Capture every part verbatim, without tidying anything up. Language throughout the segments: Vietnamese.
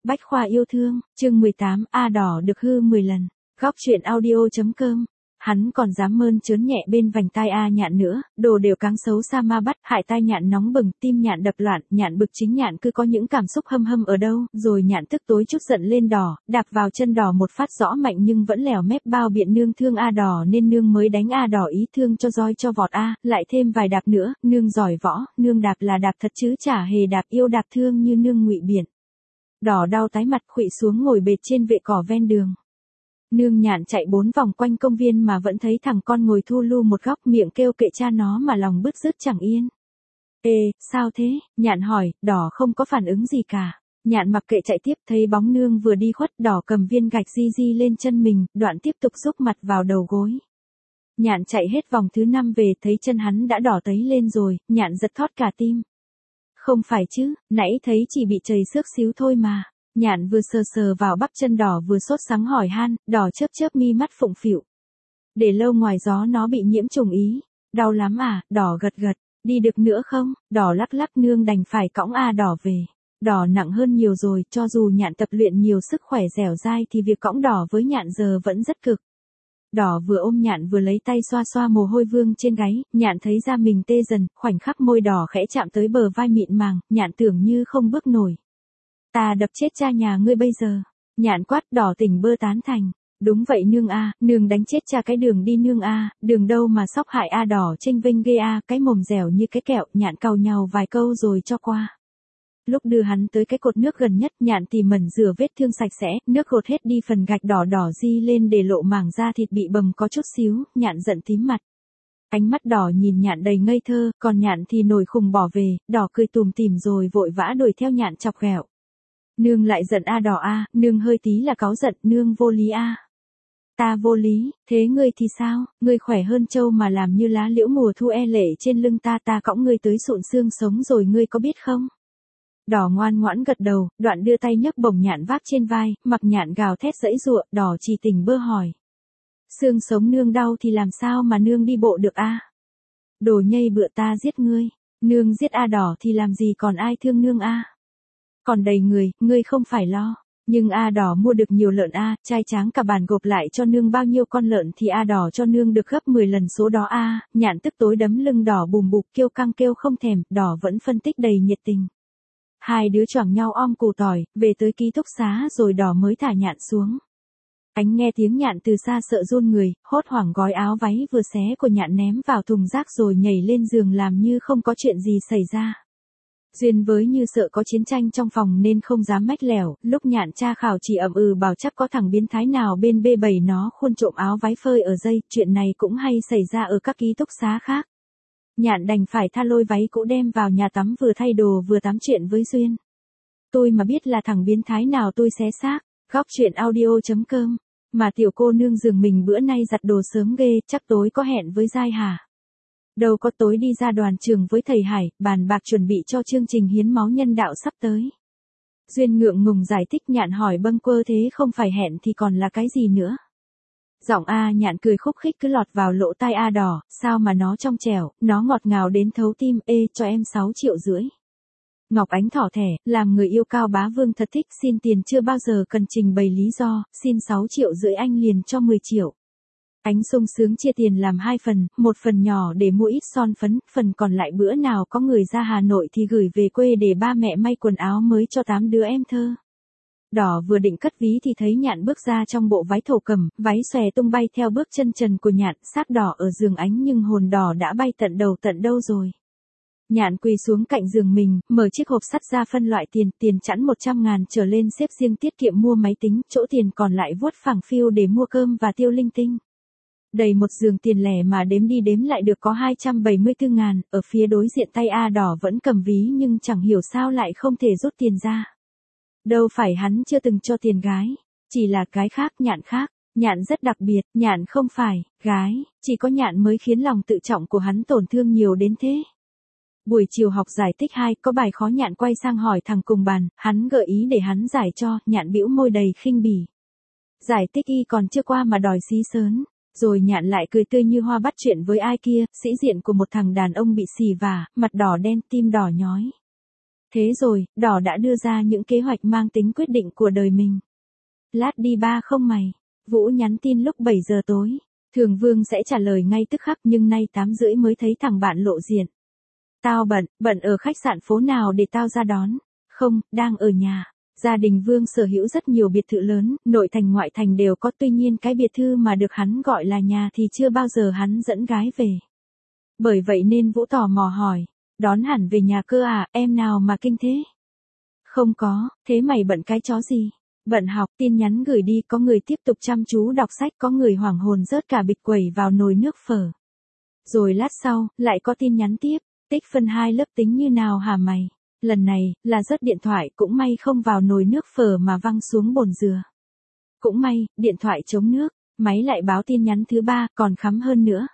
Bách khoa yêu thương, chương mười tám, A đỏ được hư mười lần. Góc truyện audio.com. Hắn còn dám mơn trớn nhẹ bên vành tai A Nhạn nữa, đồ đều cáng xấu xa ma bắt, hại tai Nhạn nóng bừng, tim Nhạn đập loạn, Nhạn bực chính Nhạn cứ có những cảm xúc hâm hâm ở đâu, rồi Nhạn tức tối chút giận lên đỏ, đạp vào chân đỏ một phát rõ mạnh nhưng vẫn lèo mép bao biện nương thương A đỏ nên nương mới đánh A đỏ ý thương cho roi cho vọt A, lại thêm vài đạp nữa, nương giỏi võ, nương đạp là đạp thật chứ chả hề đạp yêu đạp thương như nương ngụy biện. Đỏ đau tái mặt khuỵu xuống ngồi bệt trên vệ cỏ ven đường. Nương Nhạn chạy bốn vòng quanh công viên mà vẫn thấy thằng con ngồi thu lu một góc miệng kêu kệ cha nó mà lòng bứt rứt chẳng yên. Ê, sao thế? Nhạn hỏi, đỏ không có phản ứng gì cả. Nhạn mặc kệ chạy tiếp thấy bóng nương vừa đi khuất đỏ cầm viên gạch di di lên chân mình, đoạn tiếp tục rúc mặt vào đầu gối. Nhạn chạy hết vòng thứ năm về thấy chân hắn đã đỏ tấy lên rồi, Nhạn giật thót cả tim. Không phải chứ, nãy thấy chỉ bị chảy xước xíu thôi mà. Nhạn vừa sờ sờ vào bắp chân đỏ vừa sốt sắng hỏi han, đỏ chớp chớp mi mắt phụng phịu. Để lâu ngoài gió nó bị nhiễm trùng ý. Đau lắm à, đỏ gật gật, đi được nữa không? Đỏ lắc lắc nương đành phải cõng A đỏ về. Đỏ nặng hơn nhiều rồi, cho dù Nhạn tập luyện nhiều sức khỏe dẻo dai thì việc cõng đỏ với Nhạn giờ vẫn rất cực. Đỏ vừa ôm Nhạn vừa lấy tay xoa xoa mồ hôi vương trên gáy, Nhạn thấy da mình tê dần, khoảnh khắc môi đỏ khẽ chạm tới bờ vai mịn màng, Nhạn tưởng như không bước nổi. Ta đập chết cha nhà ngươi bây giờ. Nhạn quát đỏ tỉnh bơ tán thành. Đúng vậy nương a, nương đánh chết cha cái đường đi nương a, đường đâu mà sóc hại A đỏ chênh vênh ghê a, cái mồm dẻo như cái kẹo, Nhạn càu nhàu vài câu rồi cho qua. Lúc đưa hắn tới cái cột nước gần nhất, Nhạn tỉ mẩn rửa vết thương sạch sẽ, nước gột hết đi phần gạch đỏ đỏ di lên để lộ mảng da thịt bị bầm có chút xíu, Nhạn giận tím mặt. Ánh mắt đỏ nhìn Nhạn đầy ngây thơ, còn Nhạn thì nổi khùng bỏ về, đỏ cười tùm tìm rồi vội vã đuổi theo Nhạn chọc ghẹo. Nương lại giận A đỏ a, nương hơi tí là cáu giận, nương vô lý a. Ta vô lý, thế ngươi thì sao, ngươi khỏe hơn trâu mà làm như lá liễu mùa thu e lệ trên lưng ta ta cõng ngươi tới sụn xương sống rồi ngươi có biết không? Đỏ ngoan ngoãn gật đầu, đoạn đưa tay nhấc bổng Nhạn vác trên vai, mặc Nhạn gào thét giãy giụa, đỏ chỉ tỉnh bơ hỏi. Xương sống nương đau thì làm sao mà nương đi bộ được a? Đồ nhây bựa ta giết ngươi, nương giết A đỏ thì làm gì còn ai thương nương a? Còn đầy người, ngươi không phải lo. Nhưng A đỏ mua được nhiều lợn A, trai tráng cả bàn gộp lại cho nương bao nhiêu con lợn thì A đỏ cho nương được gấp mười lần số đó A, Nhạn tức tối đấm lưng đỏ bùm bụp kêu căng kêu không thèm, đỏ vẫn phân tích đầy nhiệt tình. Hai đứa choảng nhau om củ tỏi, về tới ký túc xá rồi đỏ mới thả Nhạn xuống. Ánh nghe tiếng Nhạn từ xa sợ run người, hốt hoảng gói áo váy vừa xé của Nhạn ném vào thùng rác rồi nhảy lên giường làm như không có chuyện gì xảy ra. Duyên với như sợ có chiến tranh trong phòng nên không dám mách lẻo, lúc Nhạn tra khảo chỉ ậm ừ bảo chắc có thằng biến thái nào bên bê bầy nó khuôn trộm áo váy phơi ở dây, chuyện này cũng hay xảy ra ở các ký túc xá khác. Nhạn đành phải tha lôi váy cũ đem vào nhà tắm vừa thay đồ vừa tám chuyện với Duyên. Tôi mà biết là thằng biến thái nào tôi xé xác, góc truyện audio.com, mà tiểu cô nương giường mình bữa nay giặt đồ sớm ghê, chắc tối có hẹn với Giai hả? Đâu có tối đi ra đoàn trường với thầy Hải, bàn bạc chuẩn bị cho chương trình hiến máu nhân đạo sắp tới. Duyên ngượng ngùng giải thích. Nhạn hỏi bâng quơ thế không phải hẹn thì còn là cái gì nữa? Giọng A Nhạn cười khúc khích cứ lọt vào lỗ tai A đỏ, sao mà nó trong trẻo, nó ngọt ngào đến thấu tim, ê cho em sáu triệu rưỡi. Ngọc Ánh thỏ thẻ, làm người yêu Cao Bá Vương thật thích, xin tiền chưa bao giờ cần trình bày lý do, xin sáu triệu rưỡi anh liền cho mười triệu. Ánh sung sướng chia tiền làm hai phần, một phần nhỏ để mua ít son phấn, phần còn lại bữa nào có người ra Hà Nội thì gửi về quê để ba mẹ may quần áo mới cho tám đứa em thơ. Đỏ vừa định cất ví thì thấy Nhạn bước ra trong bộ váy thổ cẩm, váy xòe tung bay theo bước chân trần của Nhạn, xác đỏ ở giường Ánh nhưng hồn đỏ đã bay tận đầu tận đâu rồi. Nhạn quỳ xuống cạnh giường mình, mở chiếc hộp sắt ra phân loại tiền, tiền chẵn một trăm ngàn trở lên xếp riêng tiết kiệm mua máy tính, chỗ tiền còn lại vuốt phẳng phiu để mua cơm và tiêu linh tinh. Đầy một giường tiền lẻ mà đếm đi đếm lại được có hai trăm bảy mươi tư ngàn, ở phía đối diện tay A đỏ vẫn cầm ví nhưng chẳng hiểu sao lại không thể rút tiền ra. Đâu phải hắn chưa từng cho tiền gái, chỉ là cái khác, Nhạn khác, Nhạn rất đặc biệt, Nhạn không phải gái, chỉ có Nhạn mới khiến lòng tự trọng của hắn tổn thương nhiều đến thế. Buổi chiều học giải tích hai, có bài khó Nhạn quay sang hỏi thằng cùng bàn, hắn gợi ý để hắn giải cho, Nhạn bĩu môi đầy khinh bỉ. Giải tích y còn chưa qua mà đòi xí sớn. Rồi Nhạn lại cười tươi như hoa bắt chuyện với ai kia, sĩ diện của một thằng đàn ông bị xì vả, mặt đỏ đen tim đỏ nhói. Thế rồi, đỏ đã đưa ra những kế hoạch mang tính quyết định của đời mình. Lát đi ba không mày. Vũ nhắn tin lúc bảy giờ tối. Thường Vương sẽ trả lời ngay tức khắc nhưng nay tám rưỡi mới thấy thằng bạn lộ diện. Tao bận, bận ở khách sạn phố nào để tao ra đón. Không, đang ở nhà. Gia đình Vương sở hữu rất nhiều biệt thự lớn, nội thành ngoại thành đều có, tuy nhiên cái biệt thự mà được hắn gọi là nhà thì chưa bao giờ hắn dẫn gái về. Bởi vậy nên Vũ tò mò hỏi, đón hẳn về nhà cơ à, em nào mà kinh thế? Không có, thế mày bận cái chó gì? Bận học, tin nhắn gửi đi, có người tiếp tục chăm chú đọc sách, có người hoảng hồn rớt cả bịch quẩy vào nồi nước phở. Rồi lát sau, lại có tin nhắn tiếp, tích phân hai lớp tính như nào hả mày? Lần này, là rớt điện thoại, cũng may không vào nồi nước phở mà văng xuống bồn dừa. Cũng may, điện thoại chống nước, máy lại báo tin nhắn thứ ba, còn khắm hơn nữa.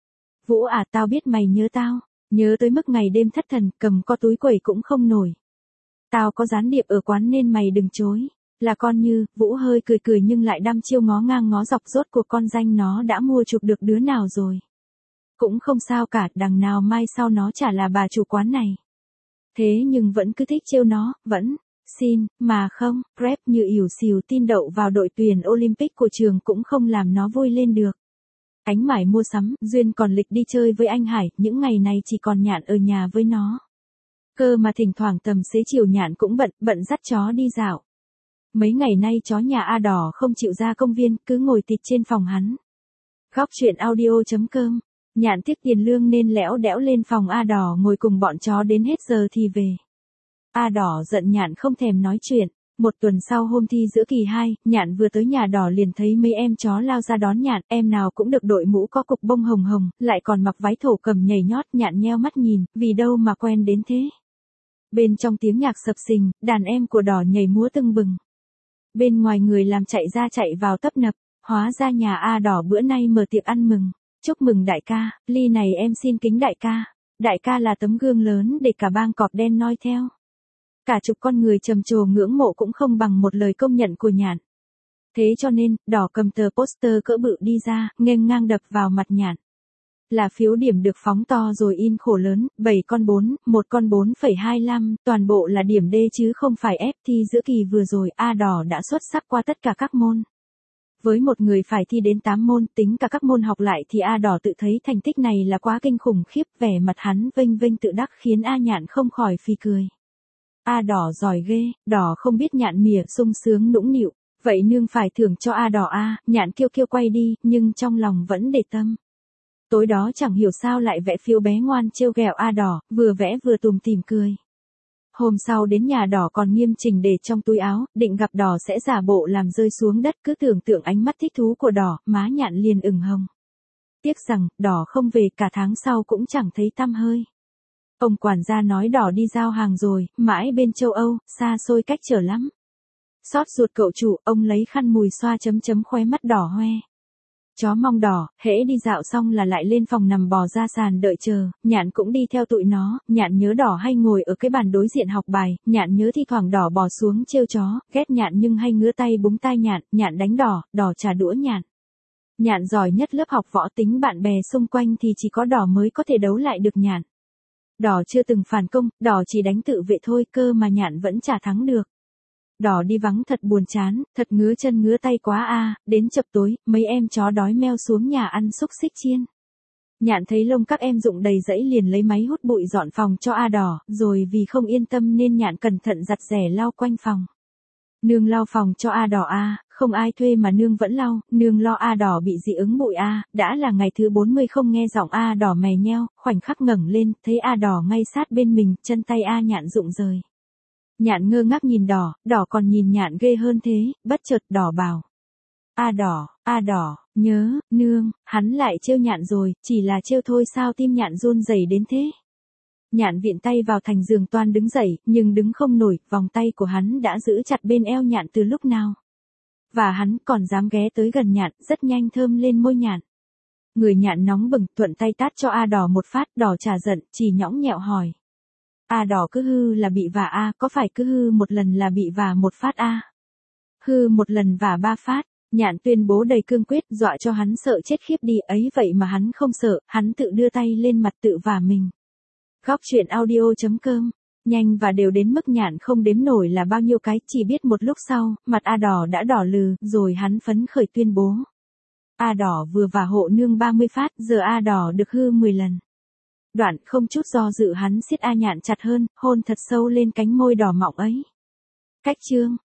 Vũ à, tao biết mày nhớ tao, nhớ tới mức ngày đêm thất thần, cầm co túi quẩy cũng không nổi. Tao có gián điệp ở quán nên mày đừng chối. Là con Như. Vũ hơi cười cười nhưng lại đăm chiêu ngó ngang ngó dọc, rốt cuộc con danh nó đã mua chuộc được đứa nào rồi. Cũng không sao cả, đằng nào mai sau nó chả là bà chủ quán này. Thế nhưng vẫn cứ thích trêu nó, vẫn, xin, mà không, prep như ỉu xìu tin đậu vào đội tuyển Olympic của trường cũng không làm nó vui lên được. Ánh Mải mua sắm, Duyên còn lịch đi chơi với anh Hải, những ngày này chỉ còn Nhạn ở nhà với nó. Cơ mà thỉnh thoảng tầm xế chiều Nhạn cũng bận, bận dắt chó đi dạo. Mấy ngày nay chó nhà A Đỏ không chịu ra công viên, cứ ngồi tịt trên phòng hắn. Góc chuyện audio chấm com. Nhạn tiếc tiền lương nên lẽo đẽo lên phòng A Đỏ ngồi cùng bọn chó đến hết giờ thì về. A Đỏ giận Nhạn không thèm nói chuyện. Một tuần sau hôm thi giữa kỳ hai, Nhạn vừa tới nhà Đỏ liền thấy mấy em chó lao ra đón Nhạn, em nào cũng được đội mũ có cục bông hồng hồng, lại còn mặc váy thổ cầm nhảy nhót. Nhạn nheo mắt nhìn, vì đâu mà quen đến thế. Bên trong tiếng nhạc sập sình, đàn em của Đỏ nhảy múa tưng bừng. Bên ngoài người làm chạy ra chạy vào tấp nập, hóa ra nhà A Đỏ bữa nay mở tiệc ăn mừng. Chúc mừng đại ca, ly này em xin kính đại ca. Đại ca là tấm gương lớn để cả bang cọp đen noi theo. Cả chục con người trầm trồ ngưỡng mộ cũng không bằng một lời công nhận của Nhạn. Thế cho nên, Đỏ cầm tờ poster cỡ bự đi ra, nghênh ngang đập vào mặt Nhạn. Là phiếu điểm được phóng to rồi in khổ lớn, bảy con bốn, một con bốn phẩy hai lăm, toàn bộ là điểm D chứ không phải F. Thi giữa kỳ vừa rồi A Đỏ đã xuất sắc qua tất cả các môn. Với một người phải thi đến tám môn, tính cả các môn học lại thì A Đỏ tự thấy thành tích này là quá kinh khủng khiếp, vẻ mặt hắn vênh vênh tự đắc khiến A Nhạn không khỏi phì cười. A Đỏ giỏi ghê, Đỏ không biết Nhạn mỉa sung sướng nũng nịu, vậy nương phải thưởng cho A Đỏ a. Nhạn kêu kêu quay đi, nhưng trong lòng vẫn để tâm. Tối đó chẳng hiểu sao lại vẽ phiếu bé ngoan trêu ghẹo A Đỏ, vừa vẽ vừa tủm tỉm cười. Hôm sau đến nhà Đỏ còn nghiêm chỉnh để trong túi áo, định gặp Đỏ sẽ giả bộ làm rơi xuống đất, cứ tưởng tượng ánh mắt thích thú của Đỏ, má Nhạn liền ửng hồng. Tiếc rằng, Đỏ không về, cả tháng sau cũng chẳng thấy tăm hơi. Ông quản gia nói Đỏ đi giao hàng rồi, mãi bên châu Âu, xa xôi cách trở lắm. Xót ruột cậu chủ, ông lấy khăn mùi xoa chấm chấm khóe mắt Đỏ hoe. Chó mong Đỏ, hễ đi dạo xong là lại lên phòng nằm bò ra sàn đợi chờ. Nhạn cũng đi theo tụi nó. Nhạn nhớ Đỏ hay ngồi ở cái bàn đối diện học bài. Nhạn nhớ thi thoảng Đỏ bò xuống trêu chó, ghét Nhạn nhưng hay ngứa tay búng tai Nhạn. Nhạn đánh Đỏ, Đỏ trả đũa Nhạn. Nhạn giỏi nhất lớp học võ, tính bạn bè xung quanh thì chỉ có Đỏ mới có thể đấu lại được Nhạn. Đỏ chưa từng phản công, Đỏ chỉ đánh tự vệ thôi, cơ mà Nhạn vẫn chả thắng được. Đỏ đi vắng thật buồn chán, thật ngứa chân ngứa tay quá a. Đến chập tối, mấy em chó đói meo xuống nhà ăn xúc xích chiên. Nhạn thấy lông các em rụng đầy rẫy liền lấy máy hút bụi dọn phòng cho A Đỏ, rồi vì không yên tâm nên Nhạn cẩn thận giặt rẻ lau quanh phòng. Nương lau phòng cho A Đỏ a, không ai thuê mà nương vẫn lau, nương lo A Đỏ bị dị ứng bụi a. Đã là ngày thứ bốn mươi không nghe giọng A Đỏ mè nheo, khoảnh khắc ngẩng lên, thấy A Đỏ ngay sát bên mình, chân tay A Nhạn rụng rời. Nhạn ngơ ngác nhìn Đỏ, Đỏ còn nhìn Nhạn ghê hơn thế, bất chợt Đỏ bảo. A Đỏ, A Đỏ, nhớ, nương, hắn lại trêu Nhạn rồi, chỉ là trêu thôi sao tim Nhạn run rẩy đến thế. Nhạn viện tay vào thành giường toan đứng dậy, nhưng đứng không nổi, vòng tay của hắn đã giữ chặt bên eo Nhạn từ lúc nào. Và hắn còn dám ghé tới gần Nhạn, rất nhanh thơm lên môi Nhạn. Người Nhạn nóng bừng, thuận tay tát cho A Đỏ một phát, Đỏ chả giận, chỉ nhõng nhẽo hỏi. A Đỏ cứ hư là bị vả a, có phải cứ hư một lần là bị vả một phát a? Hư một lần vả ba phát. Nhạn tuyên bố đầy cương quyết, dọa cho hắn sợ chết khiếp đi, ấy vậy mà hắn không sợ, hắn tự đưa tay lên mặt tự vả mình. Góc chuyện audio chấm com Nhanh và đều đến mức nhạn không đếm nổi là bao nhiêu cái, chỉ biết một lúc sau, mặt A Đỏ đã đỏ lừ, rồi hắn phấn khởi tuyên bố. A Đỏ vừa và hộ nương ba mươi phát, giờ A Đỏ được hư mười lần. Đoạn không chút do dự hắn siết A Nhạn chặt hơn, hôn thật sâu lên cánh môi đỏ mọng ấy. Cách chương